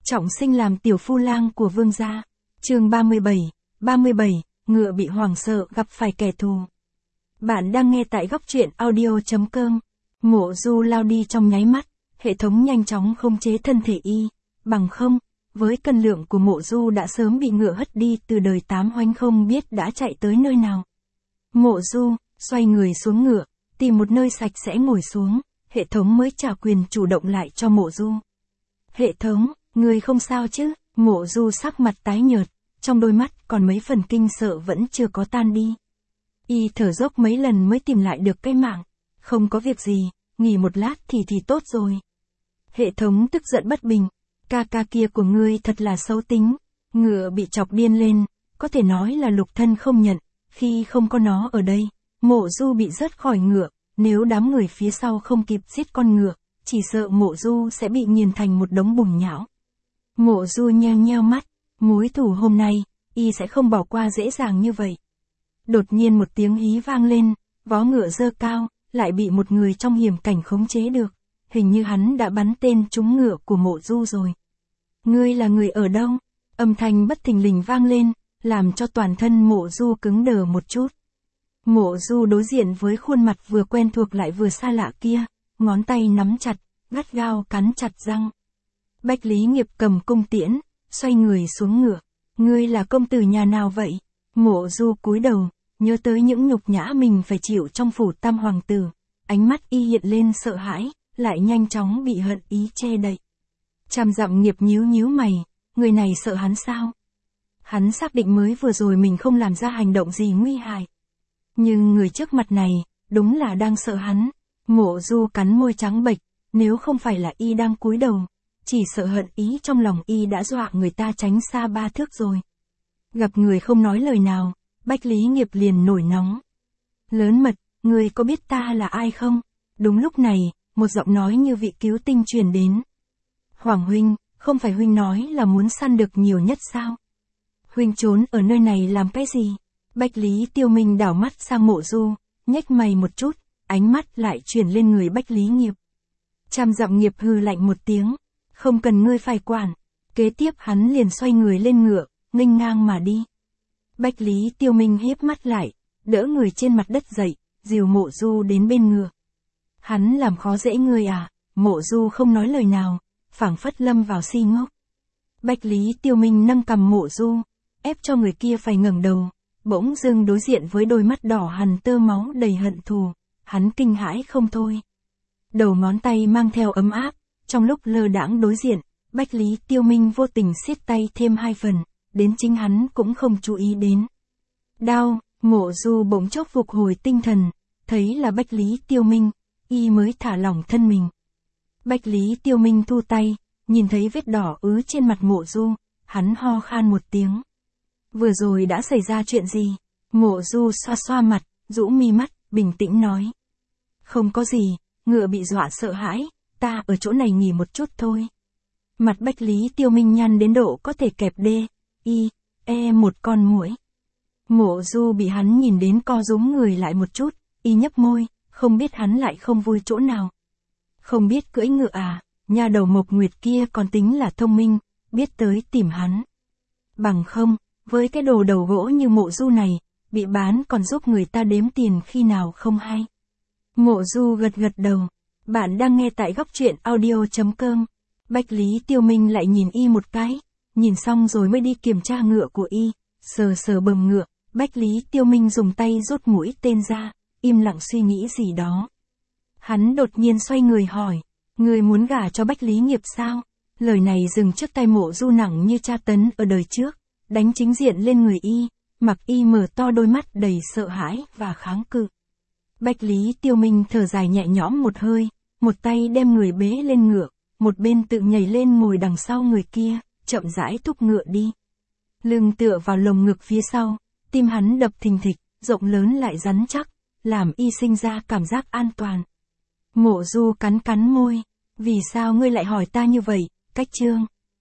Trọng sinh làm tiểu phu lang của vương gia. Chương 37, ngựa bị hoảng sợ gặp phải kẻ thù. Bạn đang nghe tại góc truyện audio.com. Mộ Du lao đi trong nháy mắt, hệ thống nhanh chóng khống chế thân thể y, bằng không, với cân lượng của Mộ Du đã sớm bị ngựa hất đi từ đời 8 hoành không biết đã chạy tới nơi nào. Mộ Du, xoay người xuống ngựa, tìm một nơi sạch sẽ ngồi xuống, hệ thống mới trả quyền chủ động lại cho Mộ Du. Hệ thống, người không sao chứ? Mộ Du sắc mặt tái nhợt, trong đôi mắt còn mấy phần kinh sợ vẫn chưa có tan đi. Y thở dốc mấy lần mới tìm lại được cái mạng. Không có việc gì, nghỉ một lát thì tốt rồi. Hệ thống tức giận bất bình. Ca kia của ngươi thật là xấu tính. Ngựa bị chọc điên lên, có thể nói là lục thân không nhận. Khi không có nó ở đây, Mộ Du bị rớt khỏi ngựa. Nếu đám người phía sau không kịp giết con ngựa, chỉ sợ Mộ Du sẽ bị nghiền thành một đống bùn nhão. Mộ Du nheo nheo mắt, mối thù hôm nay, y sẽ không bỏ qua dễ dàng như vậy. Đột nhiên một tiếng hí vang lên, vó ngựa dơ cao, lại bị một người trong hiểm cảnh khống chế được. Hình như hắn đã bắn tên trúng ngựa của Mộ Du rồi. Ngươi là người ở đâu? Âm thanh bất thình lình vang lên, làm cho toàn thân Mộ Du cứng đờ một chút. Mộ Du đối diện với khuôn mặt vừa quen thuộc lại vừa xa lạ kia, ngón tay nắm chặt, gắt gao cắn chặt răng. Bách Lý Nghiệp cầm cung tiễn, xoay người xuống ngựa. Ngươi là công tử nhà nào vậy? Mộ Du cúi đầu, nhớ tới những nhục nhã mình phải chịu trong phủ tam hoàng tử. Ánh mắt y hiện lên sợ hãi, lại nhanh chóng bị hận ý che đậy. Trăm dặm Nghiệp nhíu mày, người này sợ hắn sao? Hắn xác định mới vừa rồi mình không làm ra hành động gì nguy hại. Nhưng người trước mặt này, đúng là đang sợ hắn. Mộ Du cắn môi trắng bệch, nếu không phải là y đang cúi đầu, chỉ sợ hận ý trong lòng y đã dọa người ta tránh xa 3 thước rồi. Gặp người không nói lời nào, Bách Lý Nghiệp liền nổi nóng. Lớn mật, người có biết ta là ai không? Đúng lúc này, một giọng nói như vị cứu tinh truyền đến. Hoàng huynh, không phải huynh nói là muốn săn được nhiều nhất sao? Huynh trốn ở nơi này làm cái gì? Bách Lý Tiêu Minh đảo mắt sang Mộ Du, nhếch mày một chút, ánh mắt lại chuyển lên người Bách Lý Nghiệp. Trăm dặm Nghiệp hừ lạnh một tiếng, không cần ngươi phải quản. Kế tiếp hắn liền xoay người lên ngựa, nghênh ngang mà đi. Bách Lý Tiêu Minh híp mắt lại, đỡ người trên mặt đất dậy, dìu Mộ Du đến bên ngựa. Hắn làm khó dễ ngươi à? Mộ Du không nói lời nào, phảng phất lâm vào si ngốc. Bách Lý Tiêu Minh nâng cằm Mộ Du, ép cho người kia phải ngẩng đầu, bỗng dưng đối diện với đôi mắt đỏ hằn tơ máu đầy hận thù, hắn kinh hãi không thôi. Đầu ngón tay mang theo ấm áp, trong lúc lơ đãng đối diện, Bách Lý Tiêu Minh vô tình siết tay thêm 2 phần, đến chính hắn cũng không chú ý đến. Đau, Mộ Du bỗng chốc phục hồi tinh thần, thấy là Bách Lý Tiêu Minh, y mới thả lỏng thân mình. Bách Lý Tiêu Minh thu tay, nhìn thấy vết đỏ ứ trên mặt Mộ Du, hắn ho khan một tiếng. Vừa rồi đã xảy ra chuyện gì? Mộ Du xoa xoa mặt, rũ mi mắt, bình tĩnh nói. Không có gì, ngựa bị dọa sợ hãi, ta ở chỗ này nghỉ một chút thôi. Mặt Bách Lý Tiêu Minh nhăn đến độ có thể kẹp một con muỗi. Mộ Du bị hắn nhìn đến co rúm người lại một chút, y nhấp môi, không biết hắn lại không vui chỗ nào. Không biết cưỡi ngựa à, nha đầu Mộc Nguyệt kia còn tính là thông minh, biết tới tìm hắn. Bằng không, với cái đồ đầu gỗ như Mộ Du này, bị bán còn giúp người ta đếm tiền khi nào không hay. Mộ Du gật đầu. Bạn đang nghe tại góc truyện audio.com. Bách Lý Tiêu Minh lại nhìn y một cái, nhìn xong rồi mới đi kiểm tra ngựa của y, sờ bầm ngựa. Bách Lý Tiêu Minh dùng tay rút mũi tên ra, im lặng suy nghĩ gì đó. Hắn đột nhiên xoay người hỏi, người muốn gả cho Bách Lý Nghiệp sao? Lời này dừng trước tay Mộ Du nặng như tra tấn ở đời trước, đánh chính diện lên người y, mặc y mở to đôi mắt đầy sợ hãi và kháng cự. Bách Lý Tiêu Minh thở dài nhẹ nhõm một hơi, một tay đem người bế lên ngựa, một bên tự nhảy lên ngồi đằng sau người kia, chậm rãi thúc ngựa đi. Lưng tựa vào lồng ngực phía sau, tim hắn đập thình thịch, rộng lớn lại rắn chắc, làm y sinh ra cảm giác an toàn. Mộ Du cắn môi, vì sao ngươi lại hỏi ta như vậy, Cách Chương?